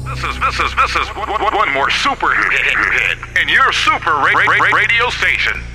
This is one more super hit in your super radio station.